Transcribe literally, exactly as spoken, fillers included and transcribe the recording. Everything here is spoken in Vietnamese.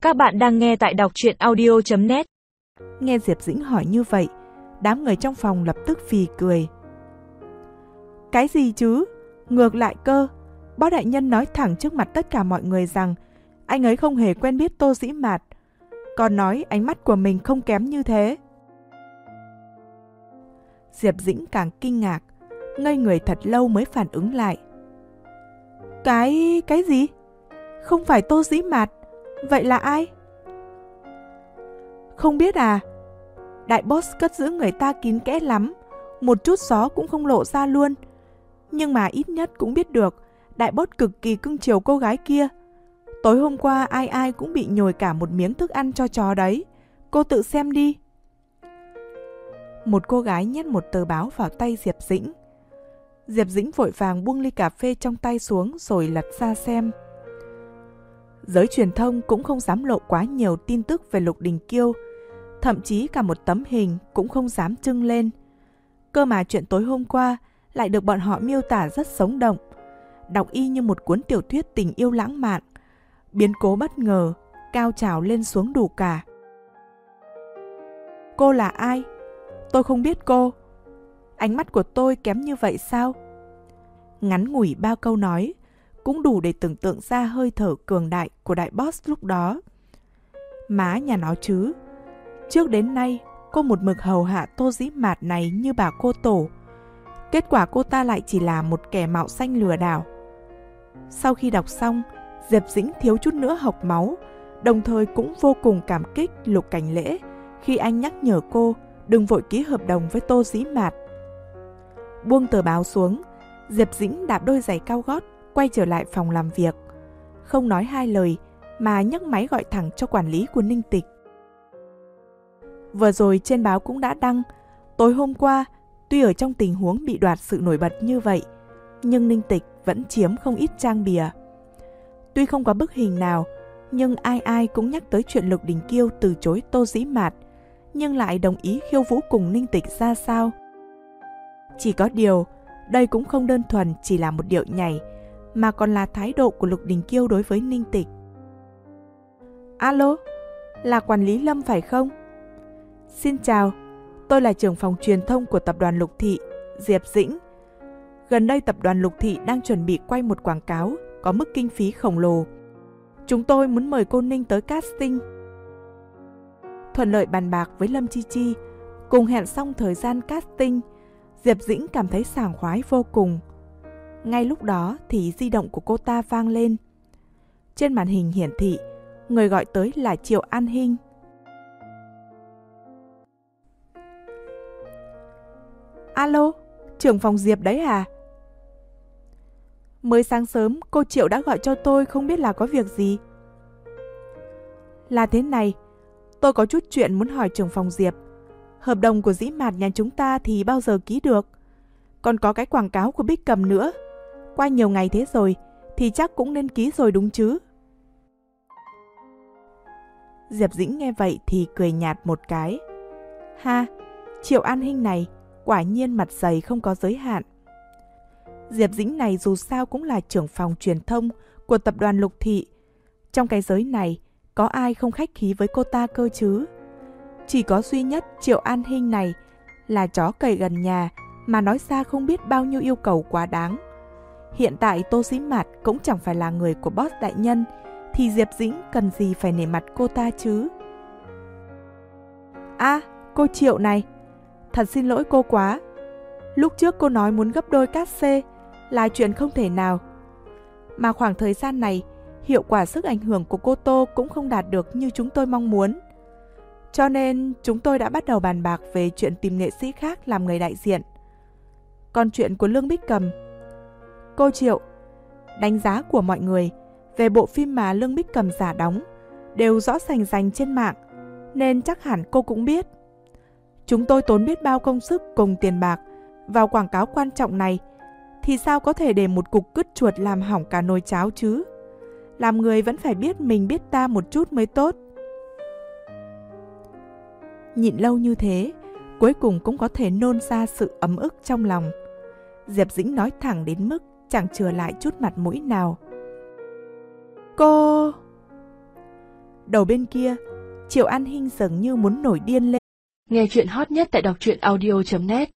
Các bạn đang nghe tại đọc truyện audio chấm net. Nghe Diệp Dĩnh hỏi như vậy, đám người trong phòng lập tức phì cười. Cái gì chứ? Ngược lại cơ, Bó đại nhân nói thẳng trước mặt tất cả mọi người rằng anh ấy không hề quen biết Tô Dĩ Mạt, còn nói ánh mắt của mình không kém như thế. Diệp Dĩnh càng kinh ngạc, ngây người thật lâu mới phản ứng lại. Cái... cái gì? Không phải Tô Dĩ Mạt, vậy là ai? Không biết à? Đại boss cất giữ người ta kín kẽ lắm, một chút gió cũng không lộ ra luôn. Nhưng mà ít nhất cũng biết được đại boss cực kỳ cưng chiều cô gái kia. Tối hôm qua ai ai cũng bị nhồi cả một miếng thức ăn cho chó đấy. Cô tự xem đi. Một cô gái nhét một tờ báo vào tay Diệp Dĩnh. Diệp Dĩnh vội vàng buông ly cà phê trong tay xuống rồi lật ra xem. Giới truyền thông cũng không dám lộ quá nhiều tin tức về Lục Đình Kiêu, thậm chí cả một tấm hình cũng không dám trưng lên. Cơ mà chuyện tối hôm qua lại được bọn họ miêu tả rất sống động, đọc y như một cuốn tiểu thuyết tình yêu lãng mạn, biến cố bất ngờ, cao trào lên xuống đủ cả. Cô là ai? Tôi không biết cô. Ánh mắt của tôi kém như vậy sao? Ngắn ngủi bao câu nói cũng đủ để tưởng tượng ra hơi thở cường đại của đại boss lúc đó. Má nhà nó chứ, trước đến nay cô một mực hầu hạ Tô Dĩ Mạt này như bà cô tổ. Kết quả cô ta lại chỉ là một kẻ mạo danh lừa đảo. Sau khi đọc xong, Diệp Dĩnh thiếu chút nữa hộc máu, đồng thời cũng vô cùng cảm kích Lục Cảnh Lễ khi anh nhắc nhở cô đừng vội ký hợp đồng với Tô Dĩ Mạt. Buông tờ báo xuống, Diệp Dĩnh đạp đôi giày cao gót quay trở lại phòng làm việc, không nói hai lời mà nhấc máy gọi thẳng cho quản lý của Ninh Tịch. Vừa rồi trên báo cũng đã đăng, tối hôm qua tuy ở trong tình huống bị đoạt sự nổi bật như vậy, nhưng Ninh Tịch vẫn chiếm không ít trang bìa. Tuy không có bức hình nào, nhưng ai ai cũng nhắc tới chuyện Lục Đình Kiêu từ chối Tô Dĩ Mạt, nhưng lại đồng ý khiêu vũ cùng Ninh Tịch ra sao. Chỉ có điều, đây cũng không đơn thuần chỉ là một điệu nhảy, mà còn là thái độ của Lục Đình Kiêu đối với Ninh Tịch. Alo, là quản lý Lâm phải không? Xin chào, tôi là trưởng phòng truyền thông của tập đoàn Lục Thị, Diệp Dĩnh. Gần đây tập đoàn Lục Thị đang chuẩn bị quay một quảng cáo có mức kinh phí khổng lồ. Chúng tôi muốn mời cô Ninh tới casting. Thuận lợi bàn bạc với Lâm Chi Chi, cùng hẹn xong thời gian casting, Diệp Dĩnh cảm thấy sảng khoái vô cùng. Ngay lúc đó thì di động của cô ta vang lên. Trên màn hình hiển thị, người gọi tới là Triệu An Hinh. Alo, trưởng phòng Diệp đấy à? Mới sáng sớm cô Triệu đã gọi cho tôi, không biết là có việc gì. Là thế này, tôi có chút chuyện muốn hỏi trưởng phòng Diệp. Hợp đồng của Dĩ Mạt nhà chúng ta thì bao giờ ký được? Còn có cái quảng cáo của Bích Cầm nữa. Qua nhiều ngày thế rồi thì chắc cũng nên ký rồi đúng chứ? Diệp Dĩnh nghe vậy thì cười nhạt một cái. Ha, Triệu An Hinh này quả nhiên mặt dày không có giới hạn. Diệp Dĩnh này dù sao cũng là trưởng phòng truyền thông của tập đoàn Lục Thị. Trong cái giới này có ai không khách khí với cô ta cơ chứ? Chỉ có duy nhất Triệu An Hinh này là chó cầy gần nhà mà nói ra không biết bao nhiêu yêu cầu quá đáng. Hiện tại Tô Dĩ Mạt cũng chẳng phải là người của boss đại nhân, thì Diệp Dĩnh cần gì phải nể mặt cô ta chứ? À, cô Triệu này, thật xin lỗi cô quá. Lúc trước cô nói muốn gấp đôi cát xê là chuyện không thể nào. Mà khoảng thời gian này, hiệu quả sức ảnh hưởng của cô Tô cũng không đạt được như chúng tôi mong muốn. Cho nên chúng tôi đã bắt đầu bàn bạc về chuyện tìm nghệ sĩ khác làm người đại diện. Còn chuyện của Lương Bích Cầm, cô Triệu, đánh giá của mọi người về bộ phim mà Lương Bích Cầm giả đóng đều rõ rành rành trên mạng, nên chắc hẳn cô cũng biết. Chúng tôi tốn biết bao công sức cùng tiền bạc vào quảng cáo quan trọng này, thì sao có thể để một cục cứt chuột làm hỏng cả nồi cháo chứ? Làm người vẫn phải biết mình biết ta một chút mới tốt. Nhịn lâu như thế, cuối cùng cũng có thể nôn ra sự ấm ức trong lòng. Diệp Dĩnh nói thẳng đến mức chẳng chừa lại chút mặt mũi nào. Cô... Đầu bên kia, Triệu An Hinh dường như muốn nổi điên lên. Nghe chuyện hot nhất tại đọc truyện audio chấm net